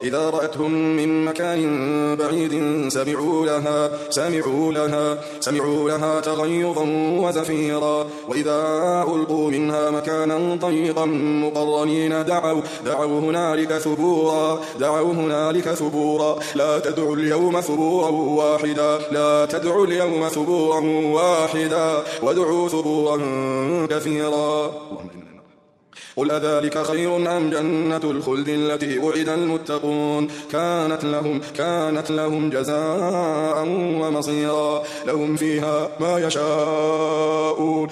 إذا رأتهم من مكان بعيد سمعوا لها تغيظا وزفيرا، وإذا ألقوا منها مكانا ضيقا مقرنين دعوا هنالك ثبورا لا تدعوا اليوم ثبورا واحدا وادعوا ثبورا كثيرا. قل أذلك خير أم جنة الخلد التي وعد المتقون كانت لهم جزاء ومصيرا، لهم فيها ما يشاءون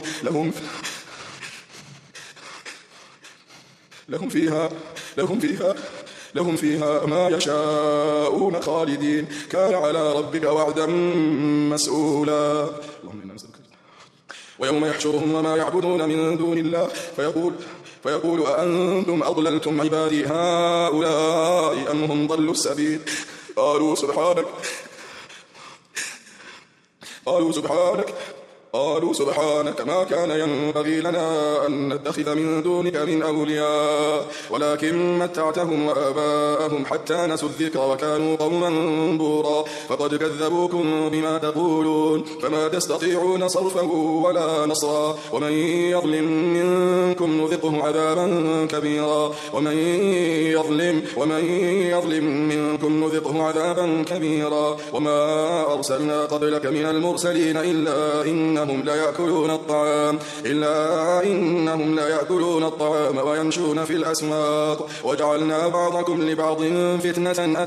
لهم فيها ما يشاءون خالدين، كان على ربك وعدا مسؤولا. ويوم يحشرهم وما يعبدون من دون الله فيقول أأنتم أضللتم عبادي هؤلاء أم هم ضلوا السبيل؟ قالوا سبحانك ما كان ينبغي لنا أن نتخذ من دونك من أولياء، ولكن متعتهم وآباءهم حتى نسوا الذكر وكانوا قوما بورا، فقد كذبوكم بما تقولون فما تستطيعون صرفا ولا نصرا، ومن يظلم منكم نذقه عذابا كبيرا وما أرسلنا قبلك من المرسلين إلا إنهم ليأكلون الطعام ويمشون في الأسواق، وجعلنا بعضكم لبعض فتنة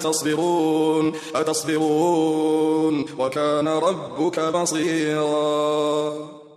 أتصبرون وكان ربك بصيرا.